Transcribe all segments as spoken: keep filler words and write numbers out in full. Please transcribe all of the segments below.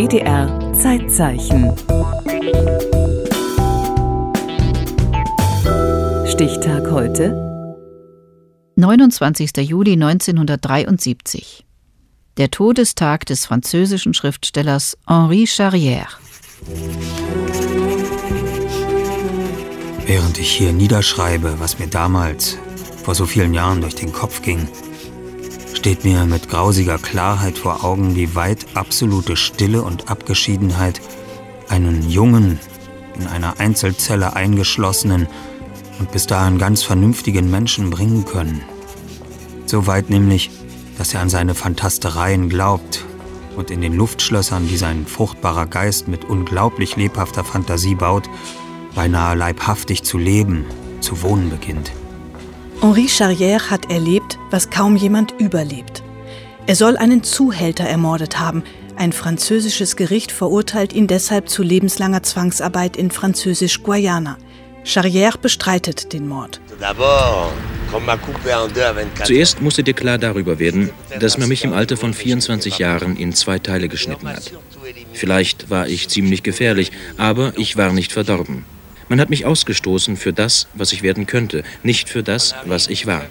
D D R Zeitzeichen. Stichtag heute: neunundzwanzigster Juli neunzehnhundertdreiundsiebzig. Der Todestag des französischen Schriftstellers Henri Charrière. Während ich hier niederschreibe, was mir damals, vor so vielen Jahren, durch den Kopf ging, steht mir mit grausiger Klarheit vor Augen, wie weit absolute Stille und Abgeschiedenheit einen jungen, in einer Einzelzelle eingeschlossenen und bis dahin ganz vernünftigen Menschen bringen können. So weit nämlich, dass er an seine Fantastereien glaubt und in den Luftschlössern, die sein fruchtbarer Geist mit unglaublich lebhafter Fantasie baut, beinahe leibhaftig zu leben, zu wohnen beginnt. Henri Charrière hat erlebt, was kaum jemand überlebt. Er soll einen Zuhälter ermordet haben. Ein französisches Gericht verurteilt ihn deshalb zu lebenslanger Zwangsarbeit in Französisch-Guayana. Charrière bestreitet den Mord. Zuerst musste dir klar darüber werden, dass man mich im Alter von vierundzwanzig Jahren in zwei Teile geschnitten hat. Vielleicht war ich ziemlich gefährlich, aber ich war nicht verdorben. Man hat mich ausgestoßen für das, was ich werden könnte, nicht für das, was ich war.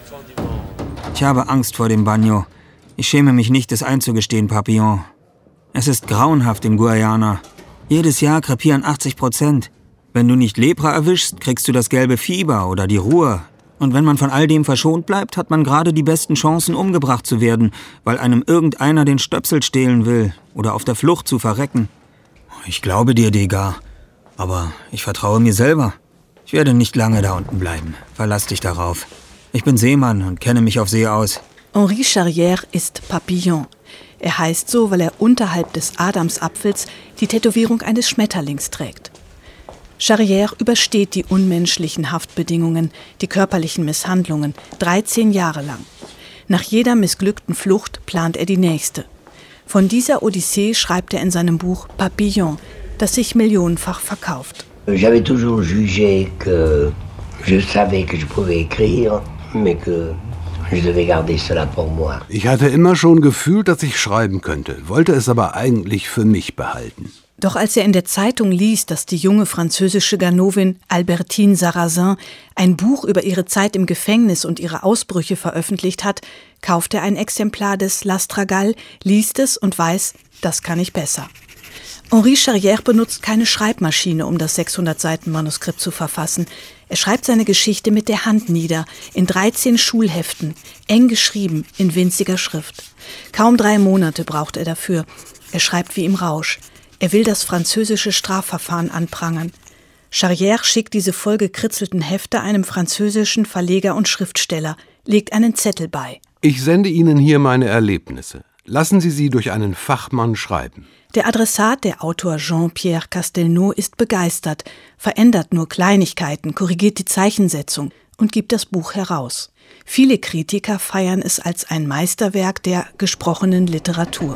Ich habe Angst vor dem Bagno. Ich schäme mich nicht, es einzugestehen, Papillon. Es ist grauenhaft in Guayana. Jedes Jahr krepieren achtzig Prozent. Wenn du nicht Lepra erwischst, kriegst du das gelbe Fieber oder die Ruhr. Und wenn man von all dem verschont bleibt, hat man gerade die besten Chancen, umgebracht zu werden, weil einem irgendeiner den Stöpsel stehlen will oder auf der Flucht zu verrecken. Ich glaube dir, Degas, aber ich vertraue mir selber. Ich werde nicht lange da unten bleiben. Verlass dich darauf. Ich bin Seemann und kenne mich auf See aus. Henri Charrière ist Papillon. Er heißt so, weil er unterhalb des Adamsapfels die Tätowierung eines Schmetterlings trägt. Charrière übersteht die unmenschlichen Haftbedingungen, die körperlichen Misshandlungen, dreizehn Jahre lang. Nach jeder missglückten Flucht plant er die nächste. Von dieser Odyssee schreibt er in seinem Buch Papillon, das sich millionenfach verkauft. J'avais toujours jugé que je savais que je pouvais écrire, mais que je devais garder cela pour moi. Ich hatte immer schon gefühlt, dass ich schreiben könnte, wollte es aber eigentlich für mich behalten. Doch als er in der Zeitung liest, dass die junge französische Ganovin Albertine Sarrazin ein Buch über ihre Zeit im Gefängnis und ihre Ausbrüche veröffentlicht hat, kauft er ein Exemplar des L'Astragale, liest es und weiß, das kann ich besser. Henri Charrière benutzt keine Schreibmaschine, um das sechshundert Seiten Manuskript zu verfassen. Er schreibt seine Geschichte mit der Hand nieder, in dreizehn Schulheften, eng geschrieben, in winziger Schrift. Kaum drei Monate braucht er dafür. Er schreibt wie im Rausch. Er will das französische Strafverfahren anprangern. Charrière schickt diese vollgekritzelten Hefte einem französischen Verleger und Schriftsteller, legt einen Zettel bei. Ich sende Ihnen hier meine Erlebnisse. Lassen Sie sie durch einen Fachmann schreiben. Der Adressat, der Autor Jean-Pierre Castelnau, ist begeistert, verändert nur Kleinigkeiten, korrigiert die Zeichensetzung und gibt das Buch heraus. Viele Kritiker feiern es als ein Meisterwerk der gesprochenen Literatur.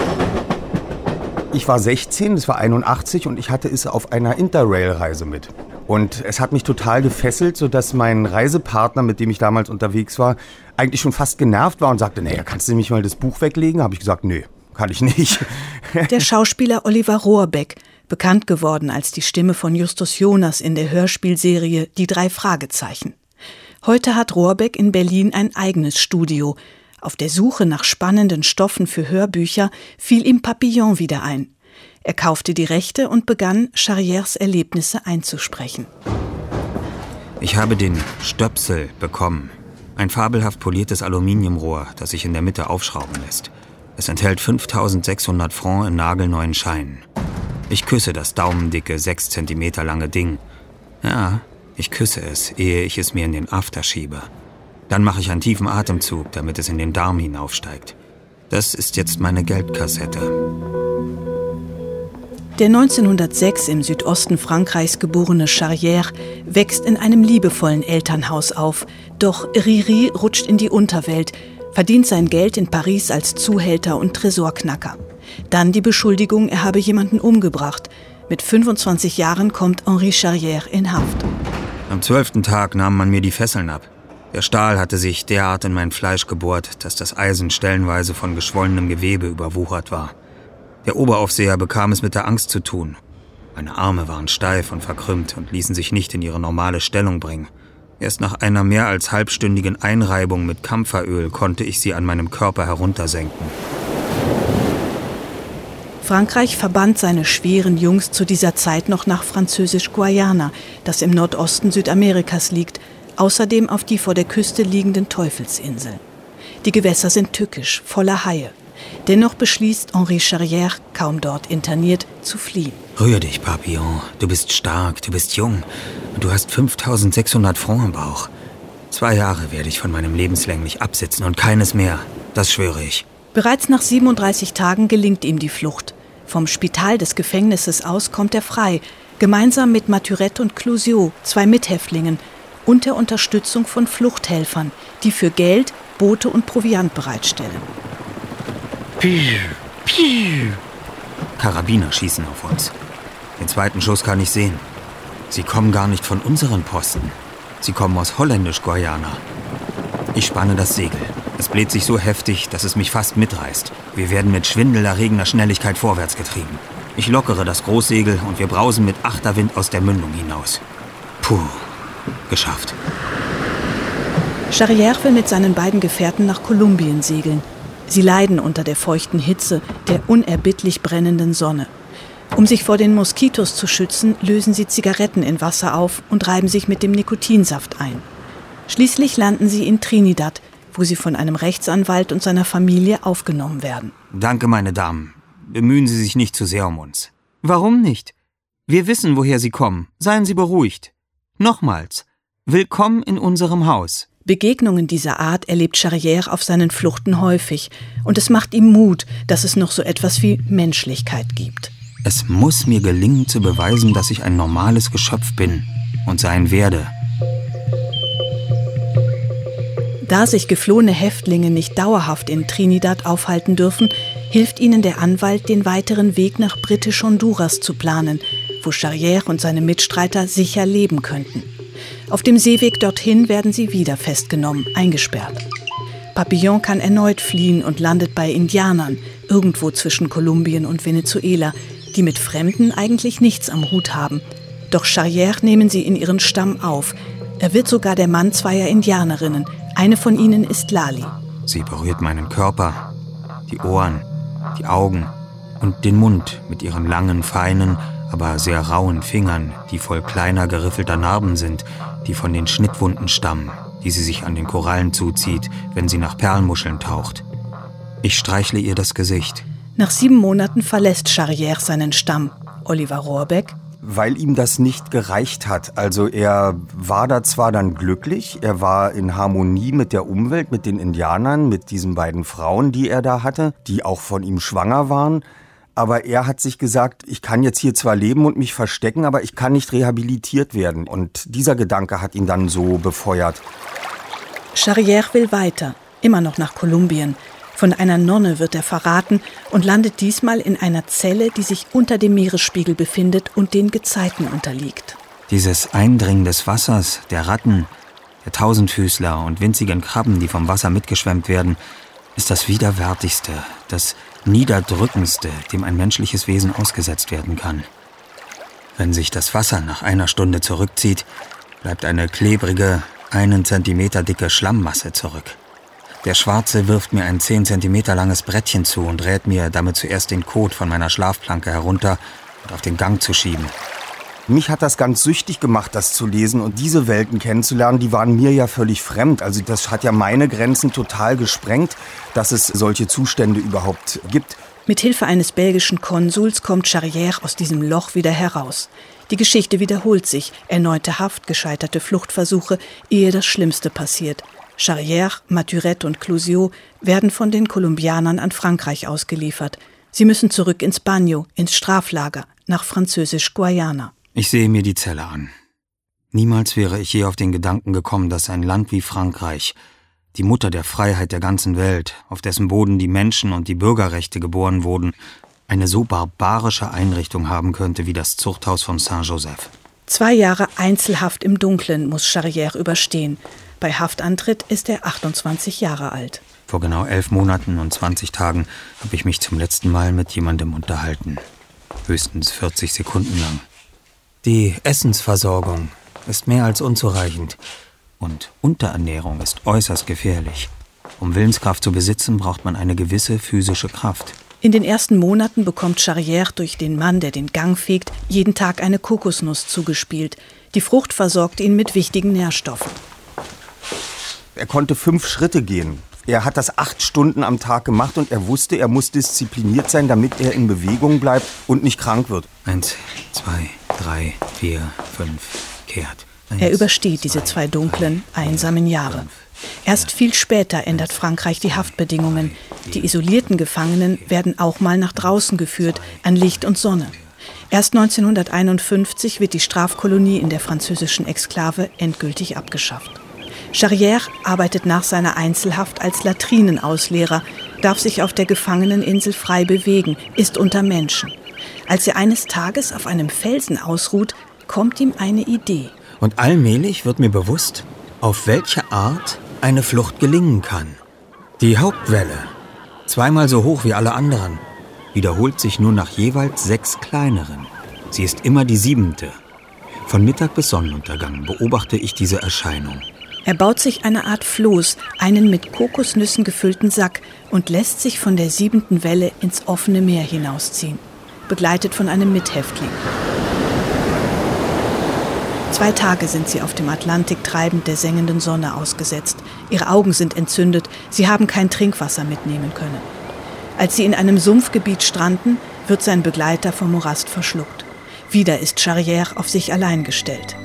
Ich war sechzehn, es war einundachtzig und ich hatte es auf einer Interrail-Reise mit. Und es hat mich total gefesselt, sodass mein Reisepartner, mit dem ich damals unterwegs war, eigentlich schon fast genervt war und sagte, naja, kannst du nicht mal das Buch weglegen? Habe ich gesagt, nö, kann ich nicht. Der Schauspieler Oliver Rohrbeck, bekannt geworden als die Stimme von Justus Jonas in der Hörspielserie Die drei Fragezeichen. Heute hat Rohrbeck in Berlin ein eigenes Studio. Auf der Suche nach spannenden Stoffen für Hörbücher fiel ihm Papillon wieder ein. Er kaufte die Rechte und begann, Charrières Erlebnisse einzusprechen. Ich habe den Stöpsel bekommen. Ein fabelhaft poliertes Aluminiumrohr, das sich in der Mitte aufschrauben lässt. Es enthält fünftausendsechshundert Francs in nagelneuen Scheinen. Ich küsse das daumendicke, sechs Zentimeter lange Ding. Ja, ich küsse es, ehe ich es mir in den After schiebe. Dann mache ich einen tiefen Atemzug, damit es in den Darm hinaufsteigt. Das ist jetzt meine Geldkassette. Der neunzehnhundertsechs im Südosten Frankreichs geborene Charrière wächst in einem liebevollen Elternhaus auf. Doch Riri rutscht in die Unterwelt, verdient sein Geld in Paris als Zuhälter und Tresorknacker. Dann die Beschuldigung, er habe jemanden umgebracht. Mit fünfundzwanzig Jahren kommt Henri Charrière in Haft. Am zwölften Tag nahm man mir die Fesseln ab. Der Stahl hatte sich derart in mein Fleisch gebohrt, dass das Eisen stellenweise von geschwollenem Gewebe überwuchert war. Der Oberaufseher bekam es mit der Angst zu tun. Meine Arme waren steif und verkrümmt und ließen sich nicht in ihre normale Stellung bringen. Erst nach einer mehr als halbstündigen Einreibung mit Kampferöl konnte ich sie an meinem Körper heruntersenken. Frankreich verbannt seine schweren Jungs zu dieser Zeit noch nach Französisch-Guayana, das im Nordosten Südamerikas liegt, außerdem auf die vor der Küste liegenden Teufelsinseln. Die Gewässer sind tückisch, voller Haie. Dennoch beschließt Henri Charrière, kaum dort interniert, zu fliehen. Rühr dich, Papillon. Du bist stark, du bist jung und du hast fünftausendsechshundert Francs im Bauch. Zwei Jahre werde ich von meinem lebenslänglich absitzen und keines mehr. Das schwöre ich. Bereits nach siebenunddreißig Tagen gelingt ihm die Flucht. Vom Spital des Gefängnisses aus kommt er frei, gemeinsam mit Maturette und Clouseau, zwei Mithäftlingen, unter Unterstützung von Fluchthelfern, die für Geld, Boote und Proviant bereitstellen. Piu, piu. Karabiner schießen auf uns. Den zweiten Schuss kann ich sehen. Sie kommen gar nicht von unseren Posten. Sie kommen aus Holländisch-Guayana. Ich spanne das Segel. Es bläht sich so heftig, dass es mich fast mitreißt. Wir werden mit schwindelerregender Schnelligkeit vorwärts getrieben. Ich lockere das Großsegel und wir brausen mit Achterwind aus der Mündung hinaus. Puh, geschafft. Charrière will mit seinen beiden Gefährten nach Kolumbien segeln. Sie leiden unter der feuchten Hitze, der unerbittlich brennenden Sonne. Um sich vor den Moskitos zu schützen, lösen sie Zigaretten in Wasser auf und reiben sich mit dem Nikotinsaft ein. Schließlich landen sie in Trinidad, wo sie von einem Rechtsanwalt und seiner Familie aufgenommen werden. Danke, meine Damen. Bemühen Sie sich nicht zu sehr um uns. Warum nicht? Wir wissen, woher Sie kommen. Seien Sie beruhigt. Nochmals, willkommen in unserem Haus. Begegnungen dieser Art erlebt Charrière auf seinen Fluchten häufig. Und es macht ihm Mut, dass es noch so etwas wie Menschlichkeit gibt. Es muss mir gelingen zu beweisen, dass ich ein normales Geschöpf bin und sein werde. Da sich geflohene Häftlinge nicht dauerhaft in Trinidad aufhalten dürfen, hilft ihnen der Anwalt, den weiteren Weg nach Britisch-Honduras zu planen, wo Charrière und seine Mitstreiter sicher leben könnten. Auf dem Seeweg dorthin werden sie wieder festgenommen, eingesperrt. Papillon kann erneut fliehen und landet bei Indianern, irgendwo zwischen Kolumbien und Venezuela, die mit Fremden eigentlich nichts am Hut haben. Doch Charrière nehmen sie in ihren Stamm auf. Er wird sogar der Mann zweier Indianerinnen. Eine von ihnen ist Lali. Sie berührt meinen Körper, die Ohren, die Augen und den Mund mit ihren langen, feinen, aber sehr rauen Fingern, die voll kleiner, geriffelter Narben sind, die von den Schnittwunden stammen, die sie sich an den Korallen zuzieht, wenn sie nach Perlmuscheln taucht. Ich streichle ihr das Gesicht. Nach sieben Monaten verlässt Charrière seinen Stamm. Oliver Rohrbeck. Weil ihm das nicht gereicht hat. Also er war da zwar dann glücklich, er war in Harmonie mit der Umwelt, mit den Indianern, mit diesen beiden Frauen, die er da hatte, die auch von ihm schwanger waren. Aber er hat sich gesagt, ich kann jetzt hier zwar leben und mich verstecken, aber ich kann nicht rehabilitiert werden. Und dieser Gedanke hat ihn dann so befeuert. Charrière will weiter, immer noch nach Kolumbien. Von einer Nonne wird er verraten und landet diesmal in einer Zelle, die sich unter dem Meeresspiegel befindet und den Gezeiten unterliegt. Dieses Eindringen des Wassers, der Ratten, der Tausendfüßler und winzigen Krabben, die vom Wasser mitgeschwemmt werden, ist das Widerwärtigste, das Niederdrückendste, dem ein menschliches Wesen ausgesetzt werden kann. Wenn sich das Wasser nach einer Stunde zurückzieht, bleibt eine klebrige, einen Zentimeter dicke Schlammmasse zurück. Der Schwarze wirft mir ein zehn Zentimeter langes Brettchen zu und rät mir, damit zuerst den Kot von meiner Schlafplanke herunter und auf den Gang zu schieben. Mich hat das ganz süchtig gemacht, das zu lesen und diese Welten kennenzulernen, die waren mir ja völlig fremd. Also das hat ja meine Grenzen total gesprengt, dass es solche Zustände überhaupt gibt. Mit Hilfe eines belgischen Konsuls kommt Charrière aus diesem Loch wieder heraus. Die Geschichte wiederholt sich, erneute Haft, gescheiterte Fluchtversuche, ehe das Schlimmste passiert. Charrière, Maturette und Clouseau werden von den Kolumbianern an Frankreich ausgeliefert. Sie müssen zurück ins Bagno, ins Straflager, nach Französisch-Guayana. Ich sehe mir die Zelle an. Niemals wäre ich je auf den Gedanken gekommen, dass ein Land wie Frankreich, die Mutter der Freiheit der ganzen Welt, auf dessen Boden die Menschen und die Bürgerrechte geboren wurden, eine so barbarische Einrichtung haben könnte wie das Zuchthaus von Saint-Joseph. Zwei Jahre Einzelhaft im Dunkeln muss Charrière überstehen. Bei Haftantritt ist er achtundzwanzig Jahre alt. Vor genau elf Monaten und zwanzig Tagen habe ich mich zum letzten Mal mit jemandem unterhalten. Höchstens vierzig Sekunden lang. Die Essensversorgung ist mehr als unzureichend. Und Unterernährung ist äußerst gefährlich. Um Willenskraft zu besitzen, braucht man eine gewisse physische Kraft. In den ersten Monaten bekommt Charrière durch den Mann, der den Gang fegt, jeden Tag eine Kokosnuss zugespielt. Die Frucht versorgt ihn mit wichtigen Nährstoffen. Er konnte fünf Schritte gehen. Er hat das acht Stunden am Tag gemacht und er wusste, er muss diszipliniert sein, damit er in Bewegung bleibt und nicht krank wird. Eins, zwei, drei, vier, fünf, kehrt. Eins, Er übersteht diese zwei dunklen, einsamen Jahre. Erst viel später ändert Frankreich die Haftbedingungen. Die isolierten Gefangenen werden auch mal nach draußen geführt, an Licht und Sonne. Erst neunzehnhunderteinundfünfzig wird die Strafkolonie in der französischen Exklave endgültig abgeschafft. Charrière arbeitet nach seiner Einzelhaft als Latrinenausleerer, darf sich auf der Gefangeneninsel frei bewegen, ist unter Menschen. Als er eines Tages auf einem Felsen ausruht, kommt ihm eine Idee. Und allmählich wird mir bewusst, auf welche Art eine Flucht gelingen kann. Die Hauptwelle, zweimal so hoch wie alle anderen, wiederholt sich nur nach jeweils sechs kleineren. Sie ist immer die siebente. Von Mittag bis Sonnenuntergang beobachte ich diese Erscheinung. Er baut sich eine Art Floß, einen mit Kokosnüssen gefüllten Sack und lässt sich von der siebenten Welle ins offene Meer hinausziehen, begleitet von einem Mithäftling. Zwei Tage sind sie auf dem Atlantik treibend der sengenden Sonne ausgesetzt. Ihre Augen sind entzündet, sie haben kein Trinkwasser mitnehmen können. Als sie in einem Sumpfgebiet stranden, wird sein Begleiter vom Morast verschluckt. Wieder ist Charrière auf sich allein gestellt.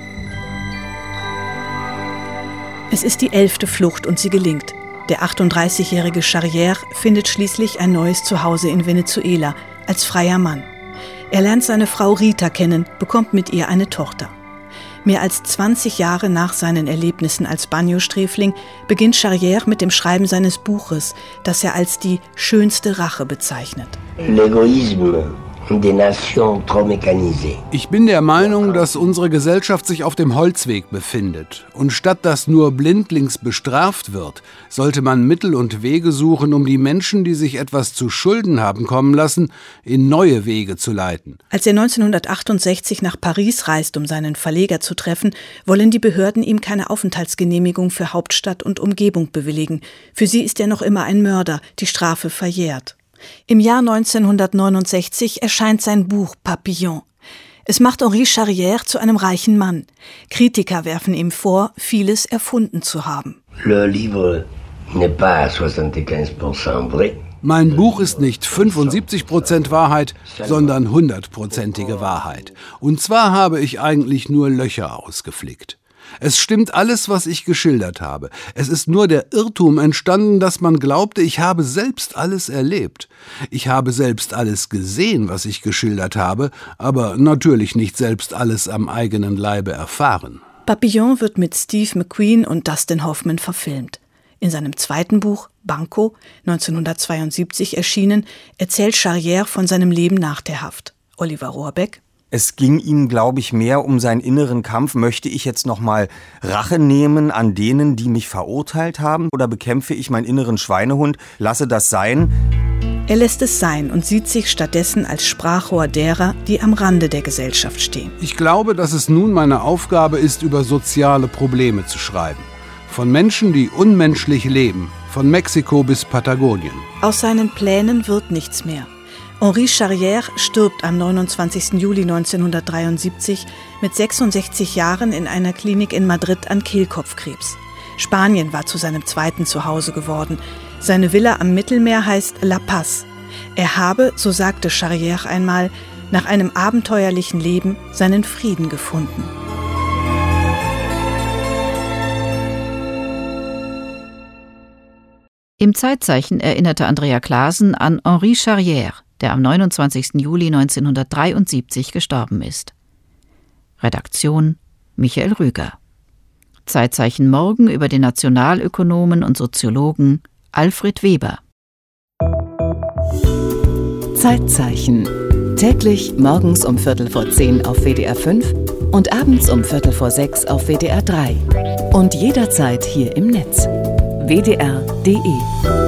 Es ist die elfte Flucht und sie gelingt. Der achtunddreißigjährige Charrière findet schließlich ein neues Zuhause in Venezuela, als freier Mann. Er lernt seine Frau Rita kennen, bekommt mit ihr eine Tochter. Mehr als zwanzig Jahre nach seinen Erlebnissen als Banjo-Sträfling beginnt Charrière mit dem Schreiben seines Buches, das er als die schönste Rache bezeichnet. L'égoïsme des nations trop mécanisées. Ich bin der Meinung, dass unsere Gesellschaft sich auf dem Holzweg befindet. Und statt dass nur blindlings bestraft wird, sollte man Mittel und Wege suchen, um die Menschen, die sich etwas zu Schulden haben kommen lassen, in neue Wege zu leiten. Als er neunzehnhundertachtundsechzig nach Paris reist, um seinen Verleger zu treffen, wollen die Behörden ihm keine Aufenthaltsgenehmigung für Hauptstadt und Umgebung bewilligen. Für sie ist er noch immer ein Mörder, die Strafe verjährt. Im Jahr neunzehnhundertneunundsechzig erscheint sein Buch Papillon. Es macht Henri Charrière zu einem reichen Mann. Kritiker werfen ihm vor, vieles erfunden zu haben. Le livre n'est pas à soixante-quinze pour cent vrai. Mein Buch ist nicht fünfundsiebzig Prozent Wahrheit, sondern hundertprozentige Wahrheit. Und zwar habe ich eigentlich nur Löcher ausgeflickt. Es stimmt alles, was ich geschildert habe. Es ist nur der Irrtum entstanden, dass man glaubte, ich habe selbst alles erlebt. Ich habe selbst alles gesehen, was ich geschildert habe, aber natürlich nicht selbst alles am eigenen Leibe erfahren. Papillon wird mit Steve McQueen und Dustin Hoffman verfilmt. In seinem zweiten Buch, Banco, neunzehnhundertzweiundsiebzig erschienen, erzählt Charrière von seinem Leben nach der Haft. Oliver Rohrbeck. Es ging ihm, glaube ich, mehr um seinen inneren Kampf. Möchte ich jetzt noch mal Rache nehmen an denen, die mich verurteilt haben? Oder bekämpfe ich meinen inneren Schweinehund, lasse das sein? Er lässt es sein und sieht sich stattdessen als Sprachrohr derer, die am Rande der Gesellschaft stehen. Ich glaube, dass es nun meine Aufgabe ist, über soziale Probleme zu schreiben. Von Menschen, die unmenschlich leben, von Mexiko bis Patagonien. Aus seinen Plänen wird nichts mehr. Henri Charrière stirbt am neunundzwanzigsten Juli neunzehnhundertdreiundsiebzig mit sechsundsechzig Jahren in einer Klinik in Madrid an Kehlkopfkrebs. Spanien war zu seinem zweiten Zuhause geworden. Seine Villa am Mittelmeer heißt La Paz. Er habe, so sagte Charrière einmal, nach einem abenteuerlichen Leben seinen Frieden gefunden. Im Zeitzeichen erinnerte Andrea Clasen an Henri Charrière, der am neunundzwanzigsten Juli neunzehnhundertdreiundsiebzig gestorben ist. Redaktion Michael Rüger. Zeitzeichen morgen über den Nationalökonomen und Soziologen Alfred Weber. Zeitzeichen. Täglich morgens um Viertel vor zehn auf W D R fünf und abends um Viertel vor sechs auf W D R drei. Und jederzeit hier im Netz. W D R punkt de